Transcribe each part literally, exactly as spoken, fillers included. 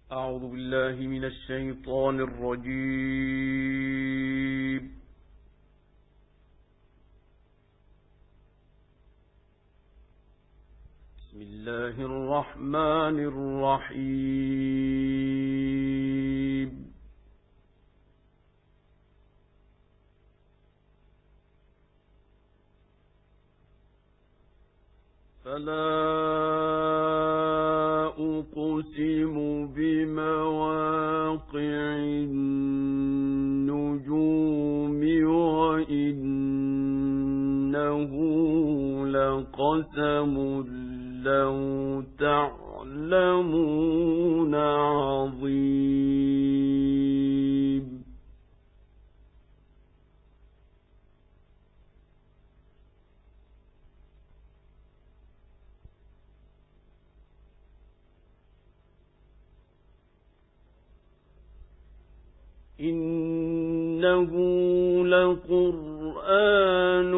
أعوذ بالله من الشيطان الرجيم. بسم الله الرحمن الرحيم. فلا أقسم بمواقع النجوم وإنه لقسم لو تعلمون عظيم. إنه لقرآن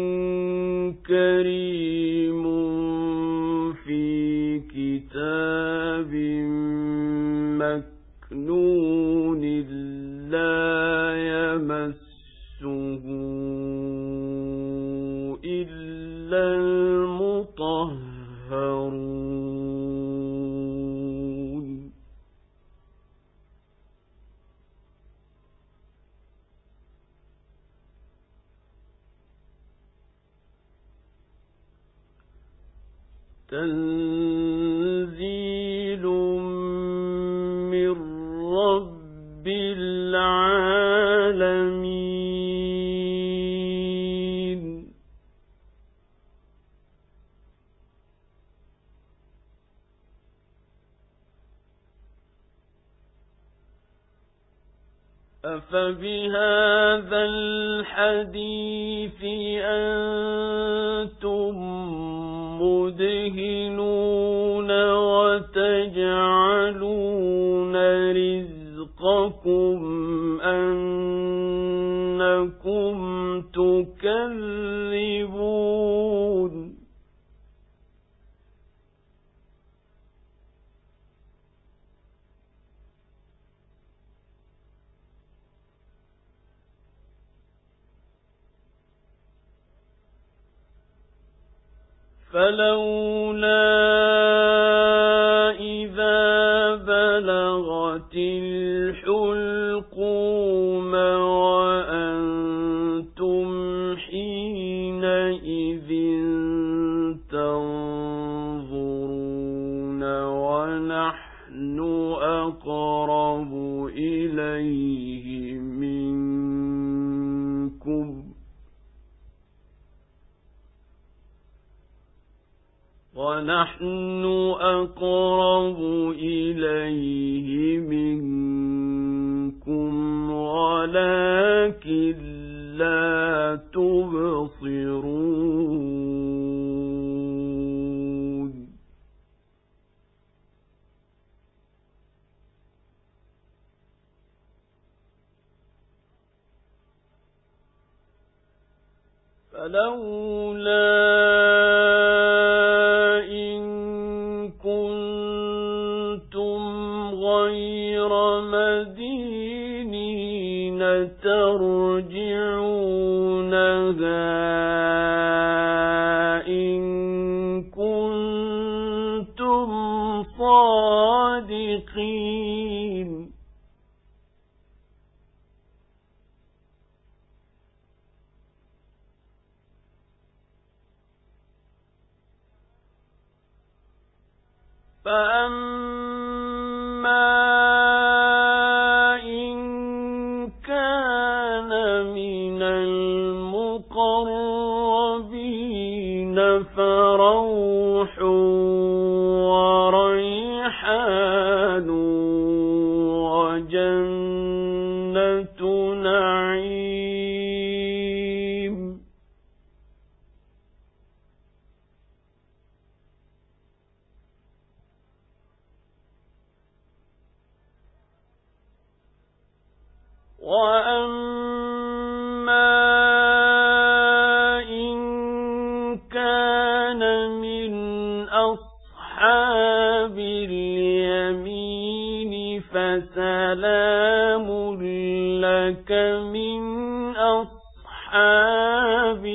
كريم في كتاب مكنون لا يمسه إلا المطهرون. تنزيل من رب العالمين. أفبهذا الحديث أنتم مدهنون وتجعلون رزقكم أنكم تكذبون. فلولا إذا بلغت الحلقوم وأنتم حينئذ تنظرون ونحن أقرب إليه منكم ونحن أقرب إليه منكم ولكن لا تبصرون. فلولا غير مدينين ترجعونها إن كنتم صادقين. فأما إن كان من المقربين فروح وريحان وجنة نعيم. وأما إن كان من أصحاب اليمين فسلام لك من أصحاب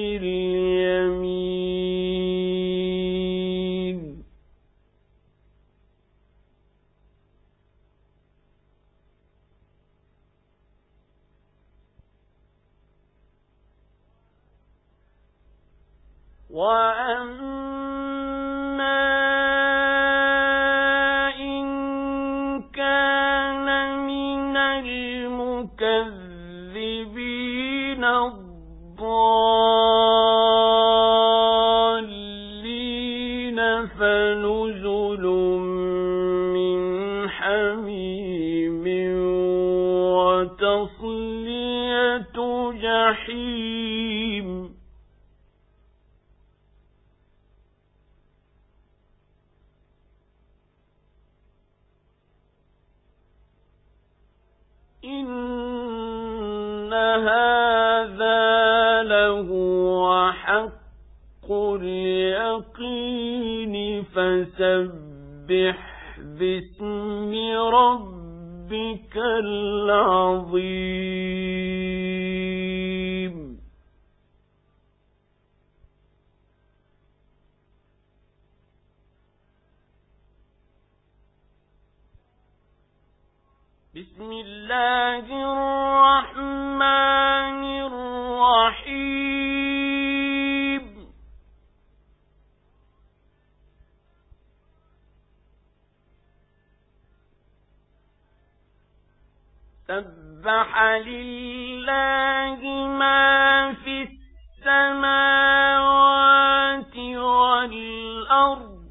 اليمين. وأما إن كان من المكذبين الضالين فنزل من حميم وتصلية جحيم. إن هذا لهو حق اليقين فسبح باسم ربك العظيم. بسم الله الرحمن الرحيم. سبح لله ما في السماوات والأرض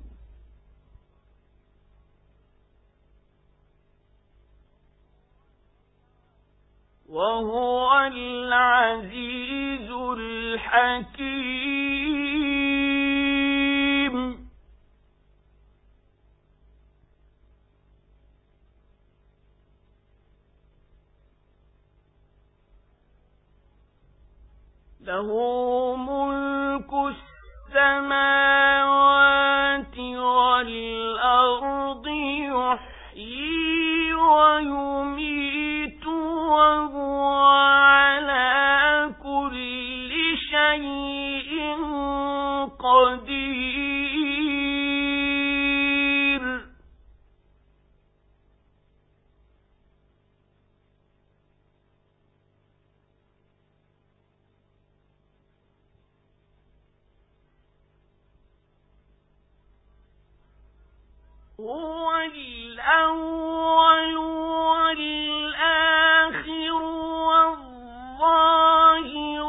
وهو العزيز الحكيم. له ملك السماوات والأرض يحيي ويميت وهو على كل شيء قدير. هو الأول والآخر والظاهر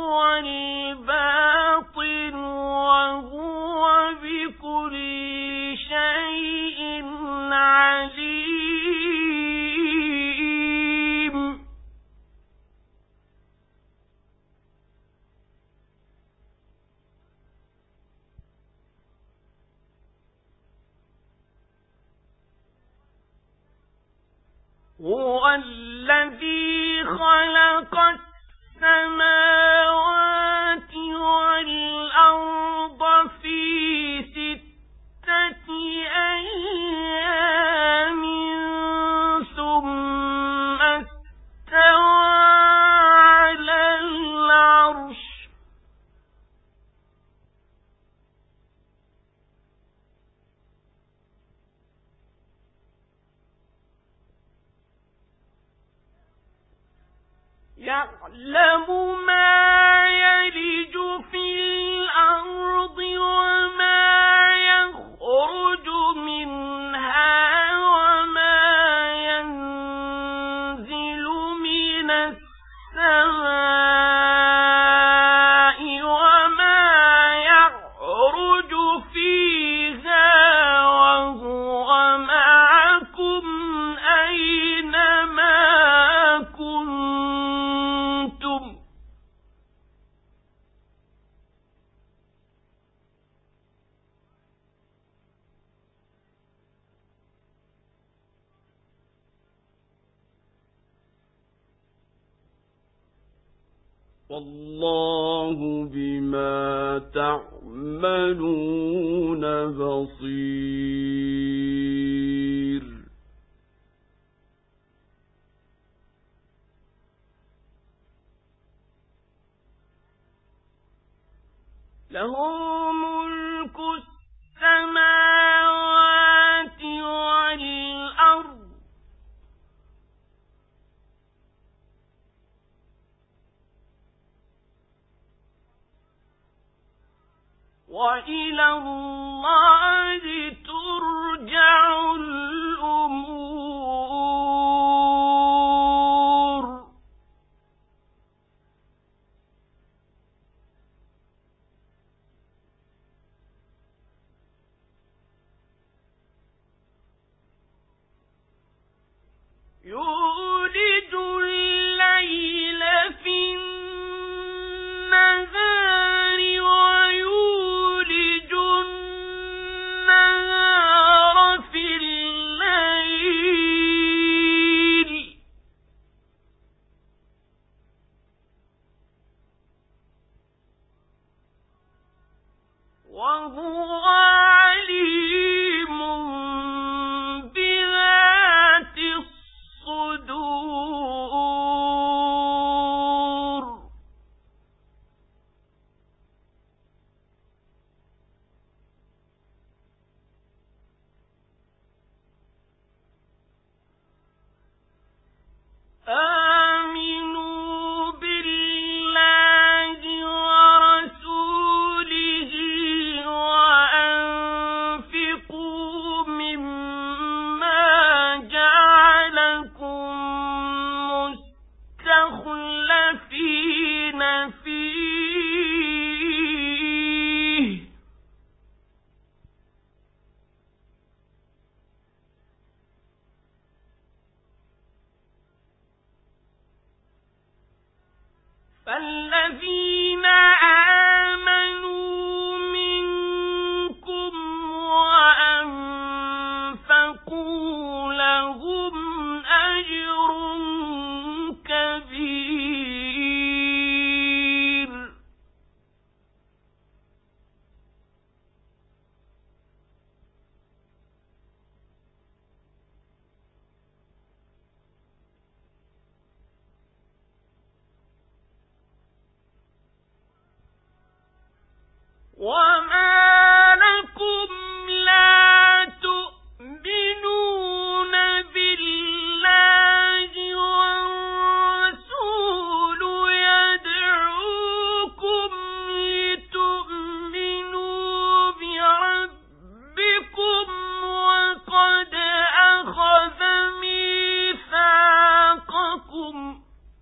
والباطن وهو بكل شيء عليم. هو الذي خلق السماوات والأرض في ستة أيام ثم استوى على العرش. يعلم ما يلج في الأرض وما يخرج منها وما ينزل من السماء وما يعرج فيها وهو معكم أينما كنتم. والله بما تعملون بصير. له ملك السماوات والأرض وإلى الله ترجع الأمور. يولج الليل في النهار ويولج النهار في الليل وهو عليم بذات الصدور. آمنوا بالله ورسوله وأنفقوا مما جعلكم مستخلفين فيه فالذين آمنوا منكم وأنفقوا لهم أجر كبير. وما لكم لا تؤمنون بالله والرسول يدعوكم لتؤمنوا بربكم وقد أخذ ميثاقكم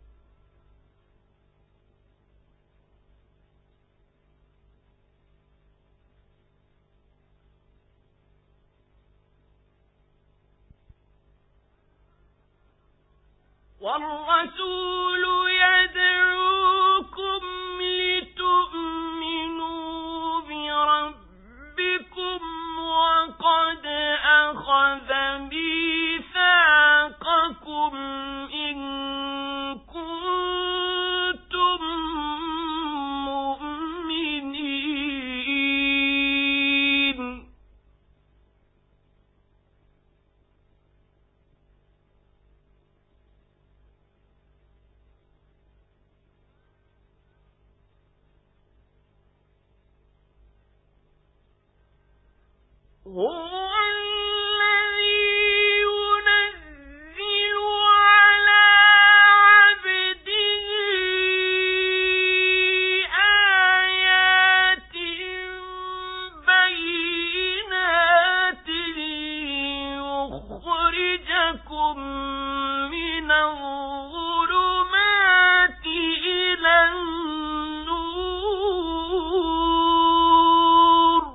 والرسول يدعوكم لتؤمنوا بربكم وقد أخذ ميثاقكم إن كنتم مؤمنين. هو الذي ينزل على عبده آيات بينات ليخرجكم من الظلمات إلى النور.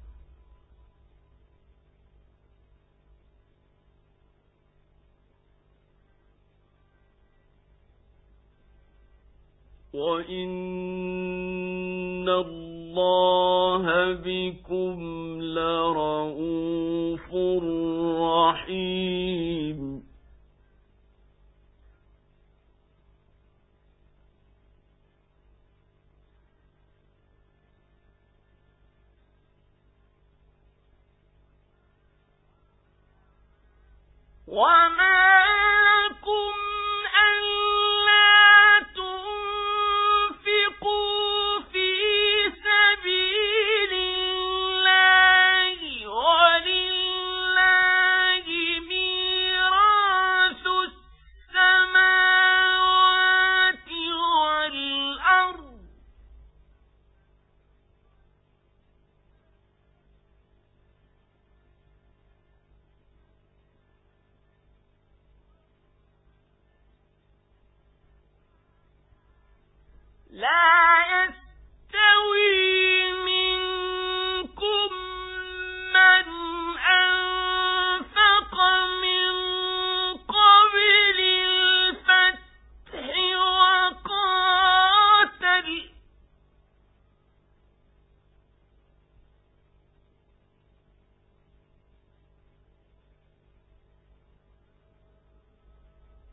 وإن الله بكم لرءوف رحيم. وما لكم ألا تنفقوا في سبيل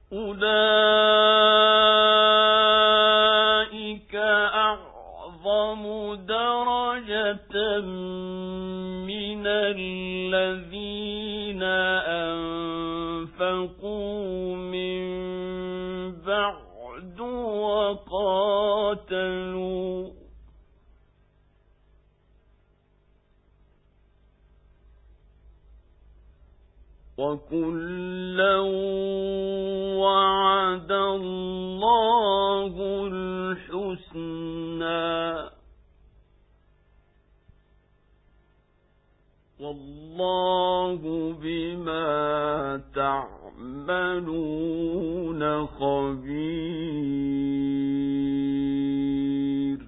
أولئك أعظم درجة من الذين أنفقوا من بعد وقاتلوا وكلا وعد الله الحسنى والله بما تعملون خبير.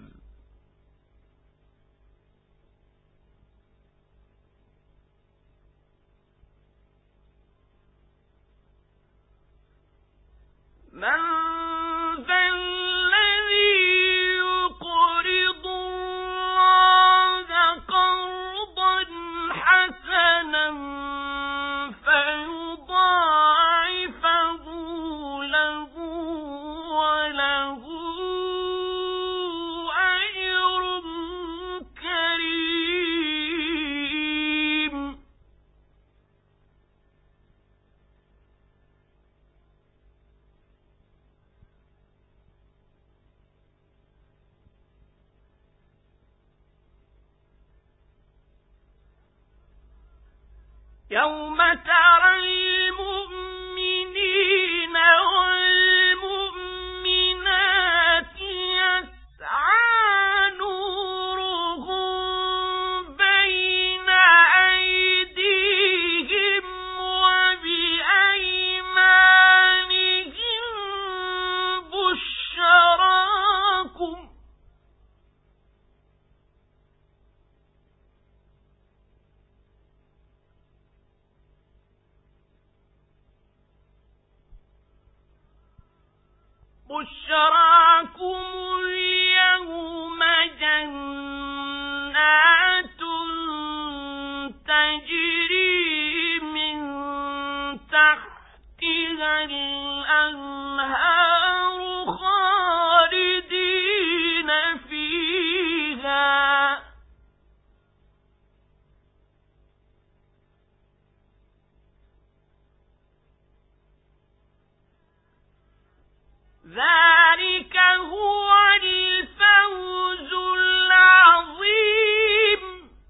من ذا الذي يقرض الله قرضا حسنا فيضاعفه له وله أجر كريم. يوم ترى المؤمنين والمؤمنات يسعى نورهم بين أيديهم وبأيمانهم بشراكم بشراكم اليوم جنات تجري من تحتها الأنهار خالدين فيها ذلك هو الفوز العظيم.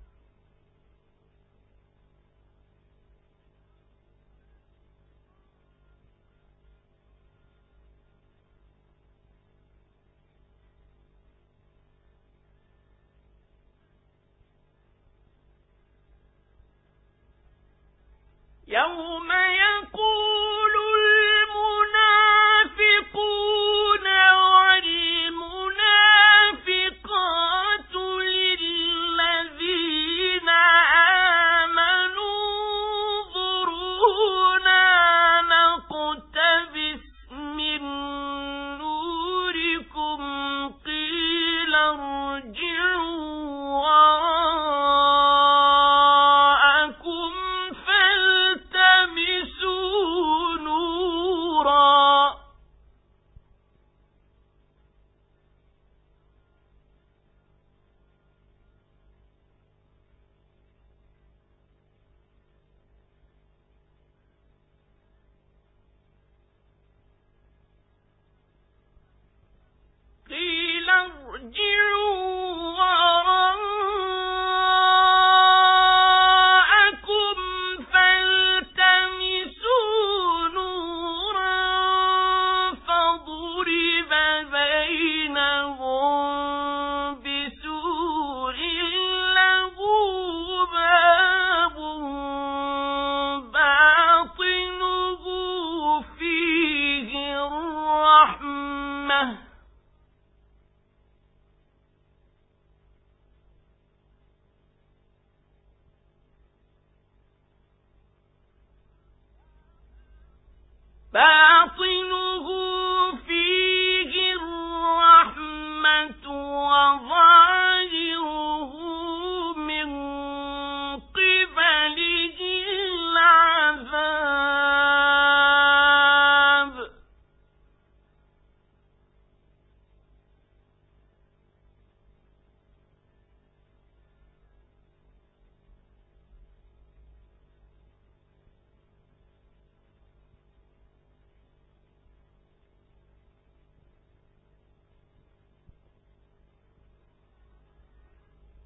يوم يقول المنافقون والمنافقات للذين آمنوا انظرونا نقتبس من نوركم قيل ارجعوا وراءكم فالتمسوا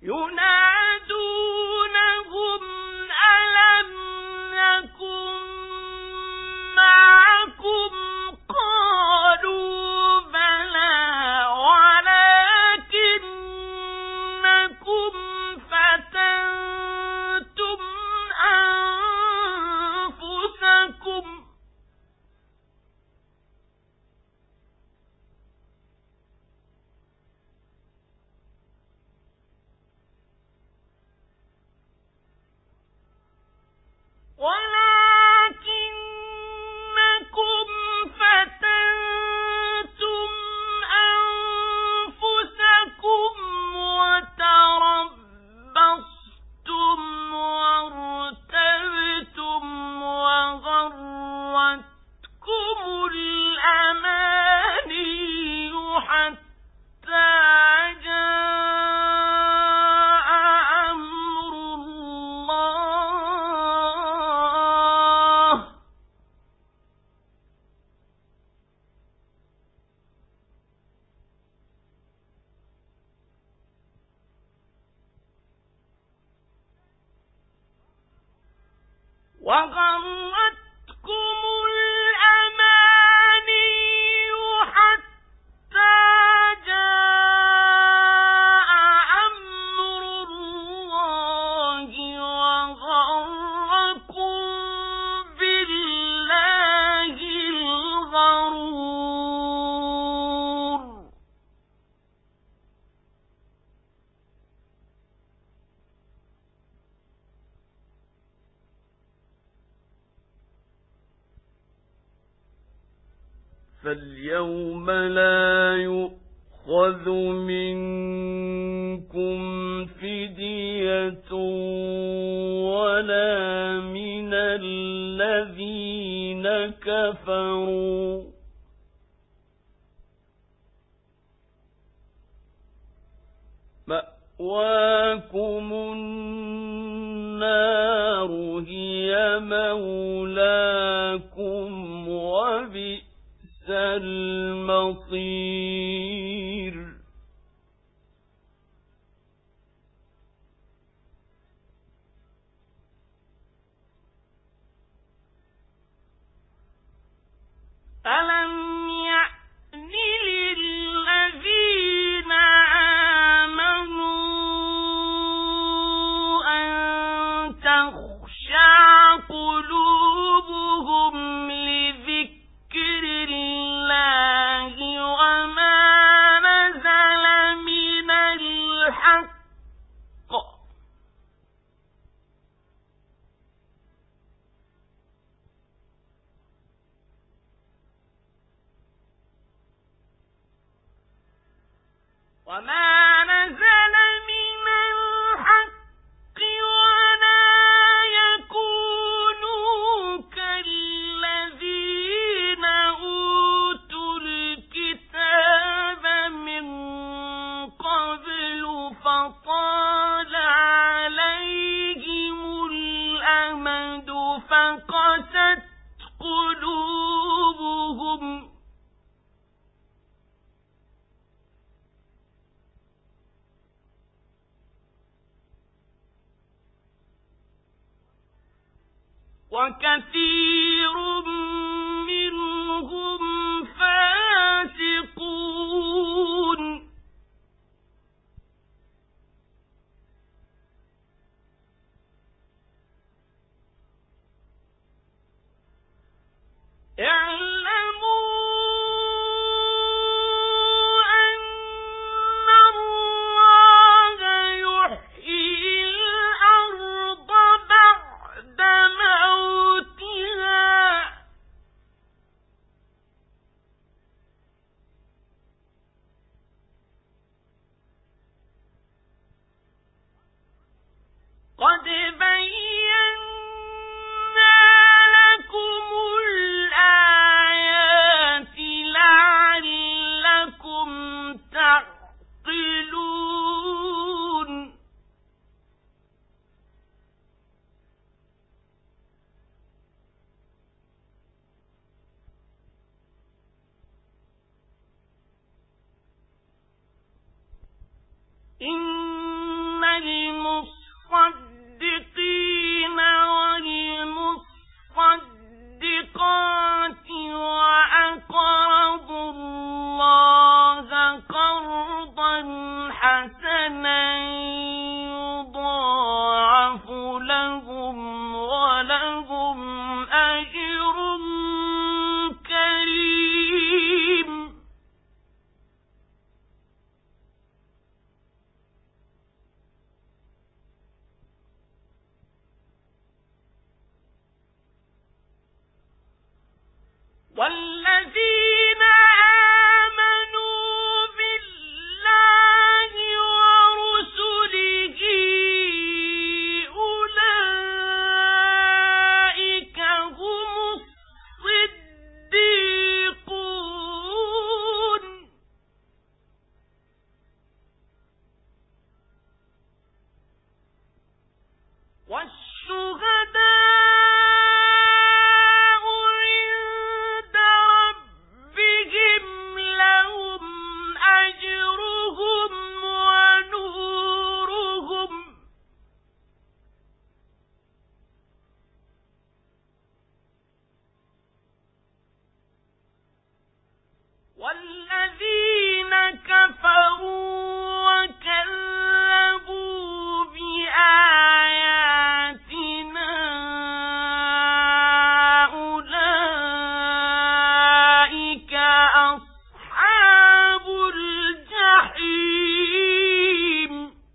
ينادونهم ألم نكن معكم قالوا بلى ولكنكم فتنتم أنفسكم ولكنكم فتنتم أنفسكم وتربصتم وارتبتم وغرتكم الأماني حتى جاء أمر الله وغرتكم الأماني حتى جاء أمر الله وغركم بالله الغرور فاليوم لا يؤخذ منكم فدية ولا من الذين كفروا مأواكم النار هي مولاكم وبئس المصير ألم يأن للذين آمنوا أن تخشع قلوبهم لذكر الله وما نزل من الحق وما نزل من الحق ولا يكونوا كالذين أوتوا الكتاب من قبل فطال عليهم الأمد فقست قلوبهم وكثير منهم فاسقون اعلموا أن الله يحيي الأرض بعد موتها قد بينا لكم الآيات لعلكم تعقلون إن والمصدقين والمصدقات وأقرضوا الله قرضا حسنا يضاعف لهم ولهم أجر كريم. والذين آمنوا بالله ورسله أولئك هم الصديقون والشهداء والذين كفروا وكذبوا بآياتنا أولئك أصحاب الجحيم.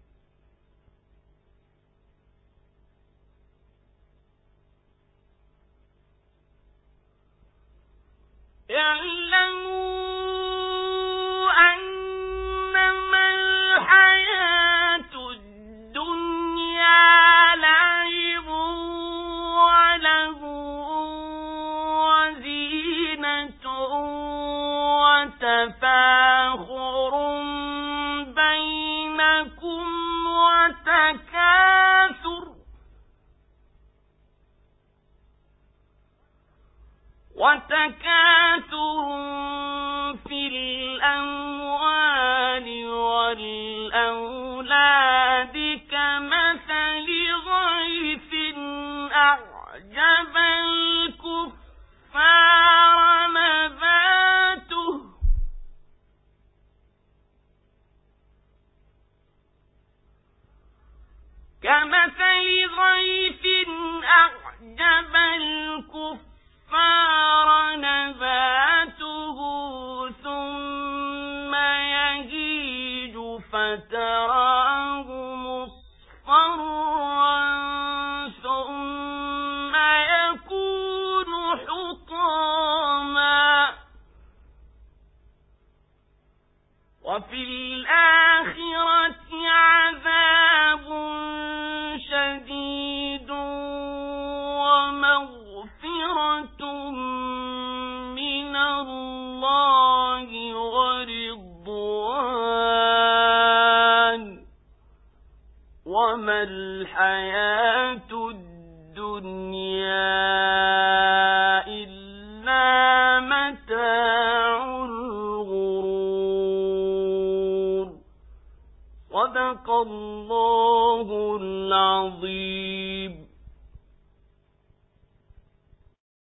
اعلموا تفاخر بينكم وتكاثر وتكاثر في الأموال والأولاد كمثل غيث أعجب الكفار نباته كمثل غيث أعجب الكفار نباته ثم يهيج فتراه مصفرا ثم يكون حطاما وفي الآخرة عذاب شديد ومغفرة من الله ورضوان وما الحياة الدنيا إلا متاع الغرور. صدق الله العظيم.